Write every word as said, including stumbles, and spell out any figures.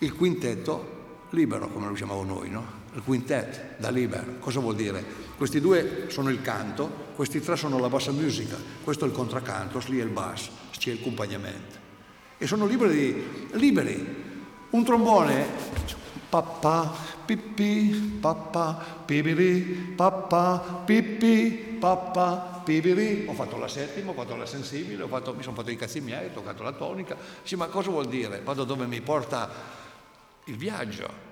il quintetto libero, come lo chiamavo noi, no? Il quintet da libero. Cosa vuol dire? Questi due sono il canto, questi tre sono la bassa musica, questo è il contraccanto, lì è il basso, c'è il accompagnamento. E sono liberi, liberi. Un trombone, papà, pipì, papà, pipiri, papà, pipì, papà, pipiri. Ho fatto la settima, ho fatto la sensibile, ho fatto, mi sono fatto i cazzi miei, ho toccato la tonica. Sì, ma cosa vuol dire? Vado dove mi porta il viaggio.